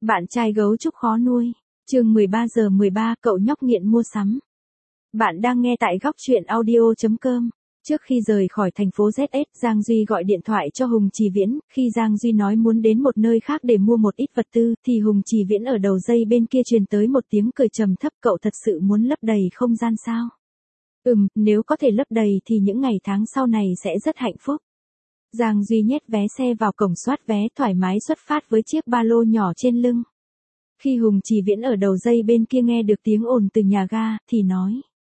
Bạn trai gấu trúc khó nuôi. Chương 13 giờ 13, cậu nhóc nghiện mua sắm. Bạn đang nghe tại góc truyện audio.com. Trước khi rời khỏi thành phố ZS, Giang Duy gọi điện thoại cho Hùng Trì Viễn. Khi Giang Duy nói muốn đến một nơi khác để mua một ít vật tư, thì Hùng Trì Viễn ở đầu dây bên kia truyền tới một tiếng cười trầm thấp. Cậu thật sự muốn lấp đầy không gian sao? Nếu có thể lấp đầy thì những ngày tháng sau này sẽ rất hạnh phúc. Giang Duy nhét vé xe vào cổng soát vé, thoải mái xuất phát với chiếc ba lô nhỏ trên lưng. Khi Hùng Trì Viễn ở đầu dây bên kia nghe được tiếng ồn từ nhà ga, thì nói: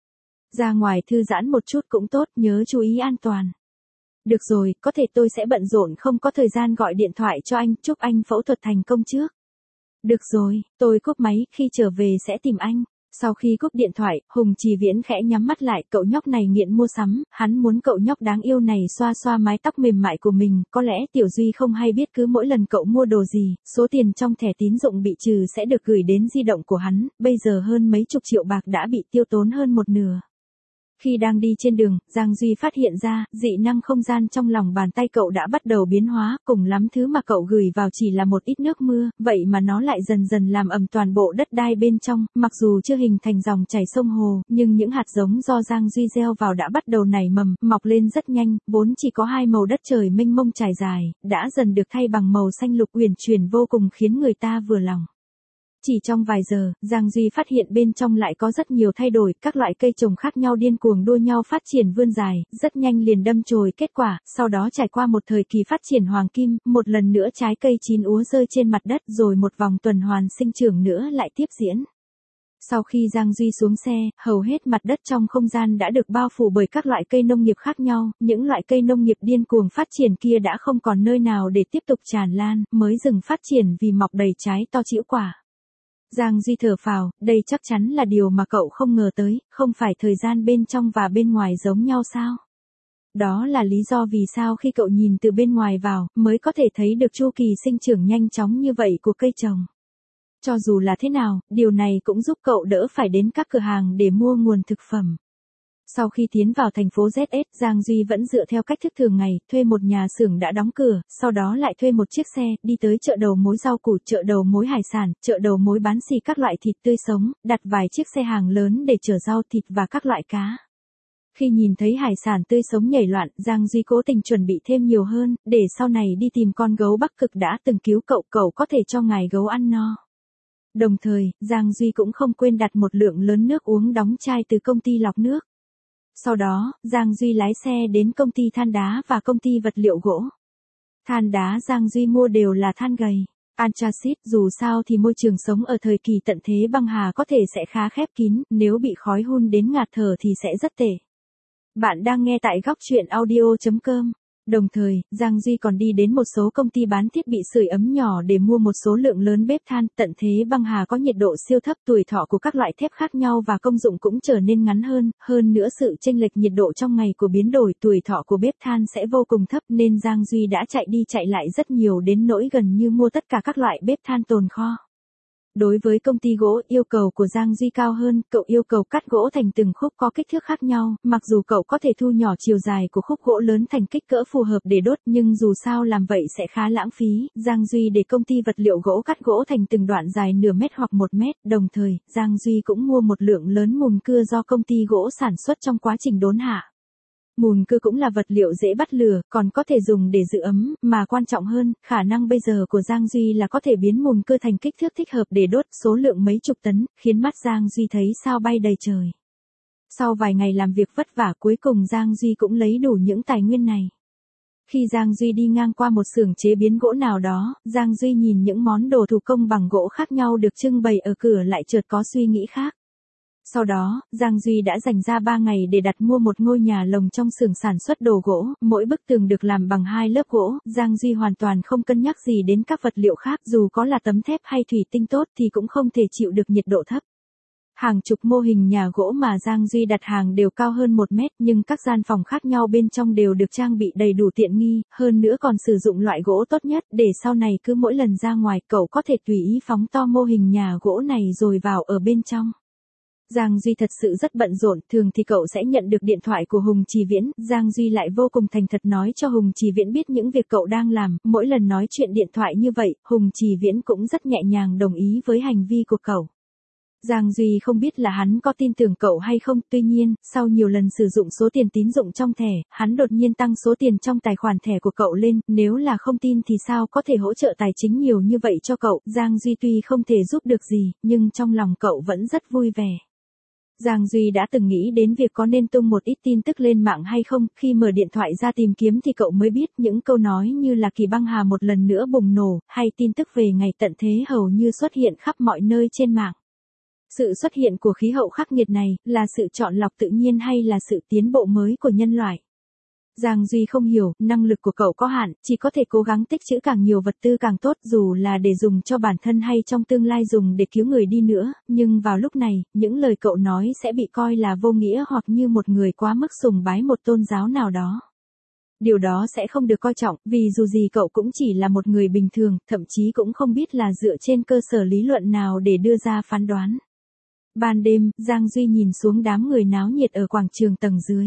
ra ngoài thư giãn một chút cũng tốt, nhớ chú ý an toàn. Được rồi, có thể tôi sẽ bận rộn không có thời gian gọi điện thoại cho anh, chúc anh phẫu thuật thành công trước. Được rồi, tôi cúp máy, khi trở về sẽ tìm anh. Sau khi cúp điện thoại, Hùng Trì Viễn khẽ nhắm mắt lại, cậu nhóc này nghiện mua sắm, hắn muốn cậu nhóc đáng yêu này xoa xoa mái tóc mềm mại của mình, có lẽ Tiểu Duy không hay biết cứ mỗi lần cậu mua đồ gì, số tiền trong thẻ tín dụng bị trừ sẽ được gửi đến di động của hắn, bây giờ hơn mấy chục triệu bạc đã bị tiêu tốn hơn một nửa. Khi đang đi trên đường, Giang Duy phát hiện ra, dị năng không gian trong lòng bàn tay cậu đã bắt đầu biến hóa, cùng lắm thứ mà cậu gửi vào chỉ là một ít nước mưa, vậy mà nó lại dần dần làm ẩm toàn bộ đất đai bên trong, mặc dù chưa hình thành dòng chảy sông hồ, nhưng những hạt giống do Giang Duy gieo vào đã bắt đầu nảy mầm, mọc lên rất nhanh, vốn chỉ có hai màu đất trời mênh mông trải dài, đã dần được thay bằng màu xanh lục uyển chuyển vô cùng khiến người ta vừa lòng. Chỉ trong vài giờ, Giang Duy phát hiện bên trong lại có rất nhiều thay đổi, các loại cây trồng khác nhau điên cuồng đua nhau phát triển vươn dài, rất nhanh liền đâm chồi kết quả, sau đó trải qua một thời kỳ phát triển hoàng kim, một lần nữa trái cây chín úa rơi trên mặt đất rồi một vòng tuần hoàn sinh trưởng nữa lại tiếp diễn. Sau khi Giang Duy xuống xe, hầu hết mặt đất trong không gian đã được bao phủ bởi các loại cây nông nghiệp khác nhau, những loại cây nông nghiệp điên cuồng phát triển kia đã không còn nơi nào để tiếp tục tràn lan, mới dừng phát triển vì mọc đầy trái to trĩu quả. Giang Duy thở phào, đây chắc chắn là điều mà cậu không ngờ tới, không phải thời gian bên trong và bên ngoài giống nhau sao? Đó là lý do vì sao khi cậu nhìn từ bên ngoài vào, mới có thể thấy được chu kỳ sinh trưởng nhanh chóng như vậy của cây trồng. Cho dù là thế nào, điều này cũng giúp cậu đỡ phải đến các cửa hàng để mua nguồn thực phẩm. Sau khi tiến vào thành phố ZS, Giang Duy vẫn dựa theo cách thức thường ngày, thuê một nhà xưởng đã đóng cửa, sau đó lại thuê một chiếc xe, đi tới chợ đầu mối rau củ, chợ đầu mối hải sản, chợ đầu mối bán xỉ các loại thịt tươi sống, đặt vài chiếc xe hàng lớn để chở rau thịt và các loại cá. Khi nhìn thấy hải sản tươi sống nhảy loạn, Giang Duy cố tình chuẩn bị thêm nhiều hơn, để sau này đi tìm con gấu Bắc Cực đã từng cứu cậu có thể cho ngài gấu ăn no. Đồng thời, Giang Duy cũng không quên đặt một lượng lớn nước uống đóng chai từ công ty lọc nước. Sau đó, Giang Duy lái xe đến công ty than đá và công ty vật liệu gỗ. Than đá Giang Duy mua đều là than gầy, anthracite, dù sao thì môi trường sống ở thời kỳ tận thế băng hà có thể sẽ khá khép kín, nếu bị khói hun đến ngạt thở thì sẽ rất tệ. Bạn đang nghe tại góc truyện audio.com. Đồng thời, Giang Duy còn đi đến một số công ty bán thiết bị sưởi ấm nhỏ để mua một số lượng lớn bếp than. Tận thế băng hà có nhiệt độ siêu thấp, tuổi thọ của các loại thép khác nhau và công dụng cũng trở nên ngắn hơn nữa sự chênh lệch nhiệt độ trong ngày của biến đổi, tuổi thọ của bếp than sẽ vô cùng thấp nên Giang Duy đã chạy đi chạy lại rất nhiều đến nỗi gần như mua tất cả các loại bếp than tồn kho. Đối với công ty gỗ, yêu cầu của Giang Duy cao hơn, cậu yêu cầu cắt gỗ thành từng khúc có kích thước khác nhau, mặc dù cậu có thể thu nhỏ chiều dài của khúc gỗ lớn thành kích cỡ phù hợp để đốt, nhưng dù sao làm vậy sẽ khá lãng phí, Giang Duy để công ty vật liệu gỗ cắt gỗ thành từng đoạn dài nửa mét hoặc 1 mét, đồng thời, Giang Duy cũng mua một lượng lớn mùn cưa do công ty gỗ sản xuất trong quá trình đốn hạ. Mùn cưa cũng là vật liệu dễ bắt lửa, còn có thể dùng để giữ ấm, mà quan trọng hơn, khả năng bây giờ của Giang Duy là có thể biến mùn cưa thành kích thước thích hợp để đốt, số lượng mấy chục tấn, khiến mắt Giang Duy thấy sao bay đầy trời. Sau vài ngày làm việc vất vả, cuối cùng Giang Duy cũng lấy đủ những tài nguyên này. Khi Giang Duy đi ngang qua một xưởng chế biến gỗ nào đó, Giang Duy nhìn những món đồ thủ công bằng gỗ khác nhau được trưng bày ở cửa lại chợt có suy nghĩ khác. Sau đó, Giang Duy đã dành ra 3 ngày để đặt mua một ngôi nhà lồng trong xưởng sản xuất đồ gỗ, mỗi bức tường được làm bằng 2 lớp gỗ, Giang Duy hoàn toàn không cân nhắc gì đến các vật liệu khác, dù có là tấm thép hay thủy tinh tốt thì cũng không thể chịu được nhiệt độ thấp. Hàng chục mô hình nhà gỗ mà Giang Duy đặt hàng đều cao hơn 1 mét, nhưng các gian phòng khác nhau bên trong đều được trang bị đầy đủ tiện nghi, hơn nữa còn sử dụng loại gỗ tốt nhất, để sau này cứ mỗi lần ra ngoài cậu có thể tùy ý phóng to mô hình nhà gỗ này rồi vào ở bên trong. Giang Duy thật sự rất bận rộn, thường thì cậu sẽ nhận được điện thoại của Hùng Trì Viễn, Giang Duy lại vô cùng thành thật nói cho Hùng Trì Viễn biết những việc cậu đang làm, mỗi lần nói chuyện điện thoại như vậy, Hùng Trì Viễn cũng rất nhẹ nhàng đồng ý với hành vi của cậu. Giang Duy không biết là hắn có tin tưởng cậu hay không, tuy nhiên, sau nhiều lần sử dụng số tiền tín dụng trong thẻ, hắn đột nhiên tăng số tiền trong tài khoản thẻ của cậu lên, nếu là không tin thì sao có thể hỗ trợ tài chính nhiều như vậy cho cậu, Giang Duy tuy không thể giúp được gì, nhưng trong lòng cậu vẫn rất vui vẻ. Giang Duy đã từng nghĩ đến việc có nên tung một ít tin tức lên mạng hay không, khi mở điện thoại ra tìm kiếm thì cậu mới biết những câu nói như là Kỳ Băng Hà một lần nữa bùng nổ, hay tin tức về ngày tận thế hầu như xuất hiện khắp mọi nơi trên mạng. Sự xuất hiện của khí hậu khắc nghiệt này, là sự chọn lọc tự nhiên hay là sự tiến bộ mới của nhân loại? Giang Duy không hiểu, năng lực của cậu có hạn, chỉ có thể cố gắng tích trữ càng nhiều vật tư càng tốt dù là để dùng cho bản thân hay trong tương lai dùng để cứu người đi nữa, nhưng vào lúc này, những lời cậu nói sẽ bị coi là vô nghĩa hoặc như một người quá mức sùng bái một tôn giáo nào đó. Điều đó sẽ không được coi trọng, vì dù gì cậu cũng chỉ là một người bình thường, thậm chí cũng không biết là dựa trên cơ sở lý luận nào để đưa ra phán đoán. Ban đêm, Giang Duy nhìn xuống đám người náo nhiệt ở quảng trường tầng dưới.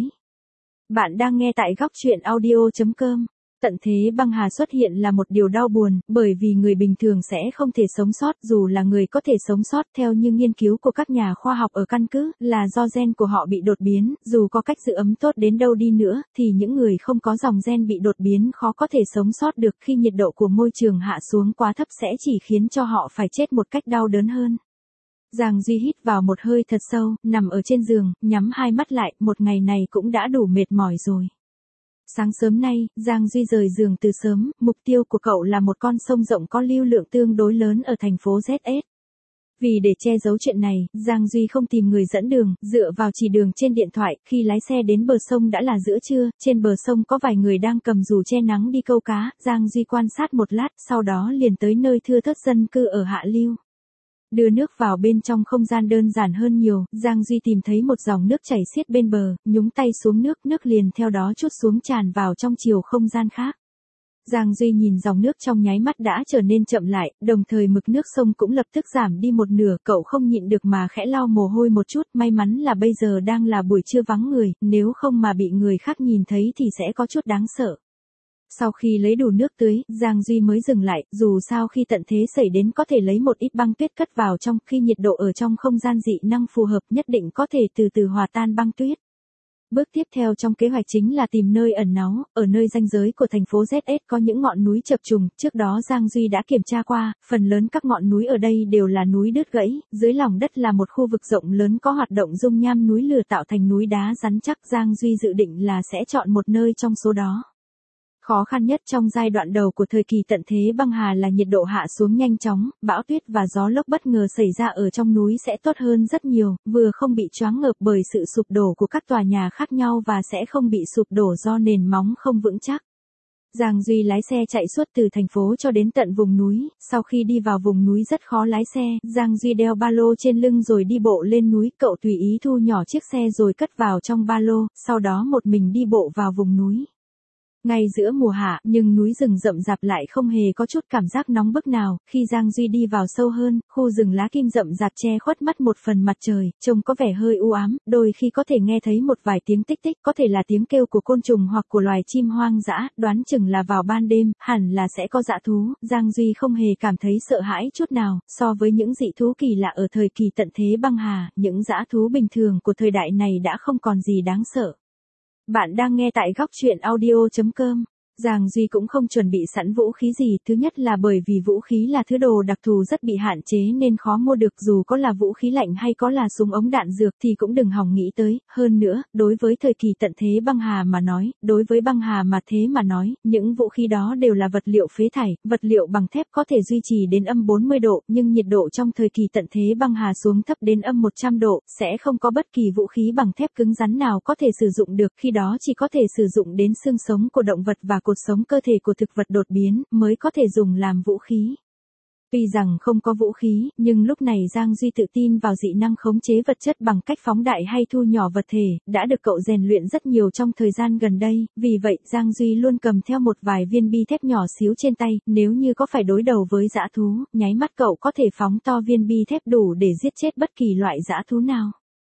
Bạn đang nghe tại góc truyện audio.com. Tận thế băng hà xuất hiện là một điều đau buồn, bởi vì người bình thường sẽ không thể sống sót, dù là người có thể sống sót theo như nghiên cứu của các nhà khoa học ở căn cứ, là do gen của họ bị đột biến, dù có cách giữ ấm tốt đến đâu đi nữa, thì những người không có dòng gen bị đột biến khó có thể sống sót được khi nhiệt độ của môi trường hạ xuống quá thấp sẽ chỉ khiến cho họ phải chết một cách đau đớn hơn. Giang Duy hít vào một hơi thật sâu, nằm ở trên giường, nhắm hai mắt lại, một ngày này cũng đã đủ mệt mỏi rồi. Sáng sớm nay, Giang Duy rời giường từ sớm, mục tiêu của cậu là một con sông rộng có lưu lượng tương đối lớn ở thành phố ZS. Vì để che giấu chuyện này, Giang Duy không tìm người dẫn đường, dựa vào chỉ đường trên điện thoại, khi lái xe đến bờ sông đã là giữa trưa, trên bờ sông có vài người đang cầm dù che nắng đi câu cá, Giang Duy quan sát một lát, sau đó liền tới nơi thưa thớt dân cư ở hạ lưu. Đưa nước vào bên trong không gian đơn giản hơn nhiều, Giang Duy tìm thấy một dòng nước chảy xiết bên bờ, nhúng tay xuống nước, nước liền theo đó trút xuống tràn vào trong chiều không gian khác. Giang Duy nhìn dòng nước trong nháy mắt đã trở nên chậm lại, đồng thời mực nước sông cũng lập tức giảm đi một nửa, cậu không nhịn được mà khẽ lau mồ hôi một chút, may mắn là bây giờ đang là buổi trưa vắng người, nếu không mà bị người khác nhìn thấy thì sẽ có chút đáng sợ. Sau khi lấy đủ nước tưới, Giang Duy mới dừng lại, dù sao khi tận thế xảy đến có thể lấy một ít băng tuyết cất vào trong, khi nhiệt độ ở trong không gian dị năng phù hợp nhất định có thể từ từ hòa tan băng tuyết. Bước tiếp theo trong kế hoạch chính là tìm nơi ẩn náu, ở nơi ranh giới của thành phố ZS có những ngọn núi chập trùng, trước đó Giang Duy đã kiểm tra qua, phần lớn các ngọn núi ở đây đều là núi đứt gãy, dưới lòng đất là một khu vực rộng lớn có hoạt động dung nham núi lửa tạo thành núi đá rắn chắc, Giang Duy dự định là sẽ chọn một nơi trong số đó. Khó khăn nhất trong giai đoạn đầu của thời kỳ tận thế băng hà là nhiệt độ hạ xuống nhanh chóng, bão tuyết và gió lốc bất ngờ xảy ra ở trong núi sẽ tốt hơn rất nhiều, vừa không bị choáng ngợp bởi sự sụp đổ của các tòa nhà khác nhau và sẽ không bị sụp đổ do nền móng không vững chắc. Giang Duy lái xe chạy suốt từ thành phố cho đến tận vùng núi, sau khi đi vào vùng núi rất khó lái xe, Giang Duy đeo ba lô trên lưng rồi đi bộ lên núi, cậu tùy ý thu nhỏ chiếc xe rồi cất vào trong ba lô, sau đó một mình đi bộ vào vùng núi. Ngay giữa mùa hạ, nhưng núi rừng rậm rạp lại không hề có chút cảm giác nóng bức nào, khi Giang Duy đi vào sâu hơn, khu rừng lá kim rậm rạp che khuất mất một phần mặt trời, trông có vẻ hơi u ám, đôi khi có thể nghe thấy một vài tiếng tích tích, có thể là tiếng kêu của côn trùng hoặc của loài chim hoang dã, đoán chừng là vào ban đêm, hẳn là sẽ có dã thú, Giang Duy không hề cảm thấy sợ hãi chút nào, so với những dị thú kỳ lạ ở thời kỳ tận thế băng hà, những dã thú bình thường của thời đại này đã không còn gì đáng sợ. Bạn đang nghe tại góc truyện audio.com. Giang Duy cũng không chuẩn bị sẵn vũ khí gì, thứ nhất là bởi vì vũ khí là thứ đồ đặc thù rất bị hạn chế nên khó mua được, dù có là vũ khí lạnh hay có là súng ống đạn dược thì cũng đừng hòng nghĩ tới, hơn nữa, đối với thời kỳ tận thế băng hà mà nói, đối với băng hà mà thế mà nói, những vũ khí đó đều là vật liệu phế thải, vật liệu bằng thép có thể duy trì đến âm 40 độ, nhưng nhiệt độ trong thời kỳ tận thế băng hà xuống thấp đến âm 100 độ, sẽ không có bất kỳ vũ khí bằng thép cứng rắn nào có thể sử dụng được, khi đó chỉ có thể sử dụng đến xương sống của động vật và cột sống cơ thể của thực vật đột biến, mới có thể dùng làm vũ khí. Tuy rằng không có vũ khí, nhưng lúc này Giang Duy tự tin vào dị năng khống chế vật chất bằng cách phóng đại hay thu nhỏ vật thể, đã được cậu rèn luyện rất nhiều trong thời gian gần đây, vì vậy Giang Duy luôn cầm theo một vài viên bi thép nhỏ xíu trên tay, nếu như có phải đối đầu với dã thú, nháy mắt cậu có thể phóng to viên bi thép đủ để giết chết bất kỳ loại dã thú nào.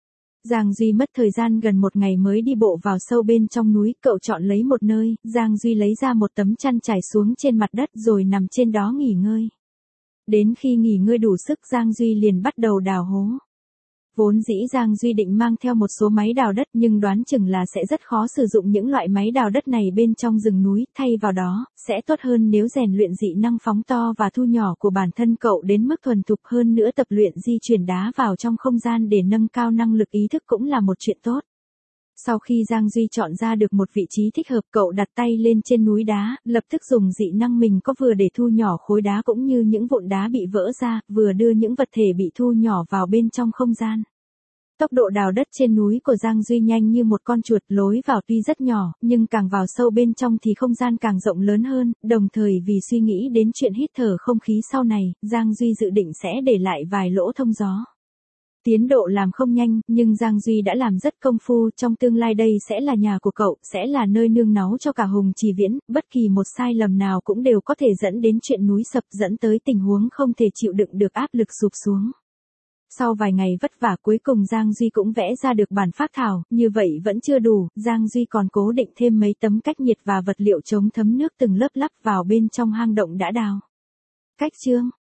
Giang Duy mất thời gian gần một ngày mới đi bộ vào sâu bên trong núi, cậu chọn lấy một nơi, Giang Duy lấy ra một tấm chăn trải xuống trên mặt đất rồi nằm trên đó nghỉ ngơi. Đến khi nghỉ ngơi đủ sức Giang Duy liền bắt đầu đào hố. Vốn dĩ Giang Duy định mang theo một số máy đào đất nhưng đoán chừng là sẽ rất khó sử dụng những loại máy đào đất này bên trong rừng núi, thay vào đó, sẽ tốt hơn nếu rèn luyện dị năng phóng to và thu nhỏ của bản thân cậu đến mức thuần thục hơn nữa. Tập luyện di chuyển đá vào trong không gian để nâng cao năng lực ý thức cũng là một chuyện tốt. Sau khi Giang Duy chọn ra được một vị trí thích hợp, cậu đặt tay lên trên núi đá, lập tức dùng dị năng mình có vừa để thu nhỏ khối đá cũng như những vụn đá bị vỡ ra, vừa đưa những vật thể bị thu nhỏ vào bên trong không gian. Tốc độ đào đất trên núi của Giang Duy nhanh như một con chuột, lối vào tuy rất nhỏ, nhưng càng vào sâu bên trong thì không gian càng rộng lớn hơn, đồng thời vì suy nghĩ đến chuyện hít thở không khí sau này, Giang Duy dự định sẽ để lại vài lỗ thông gió. Tiến độ làm không nhanh, nhưng Giang Duy đã làm rất công phu, trong tương lai đây sẽ là nhà của cậu, sẽ là nơi nương náu cho cả Hùng Trì Viễn, bất kỳ một sai lầm nào cũng đều có thể dẫn đến chuyện núi sập, dẫn tới tình huống không thể chịu đựng được áp lực sụp xuống. Sau vài ngày vất vả cuối cùng Giang Duy cũng vẽ ra được bản phác thảo, như vậy vẫn chưa đủ, Giang Duy còn cố định thêm mấy tấm cách nhiệt và vật liệu chống thấm nước từng lớp lắp vào bên trong hang động đã đào. Cách chương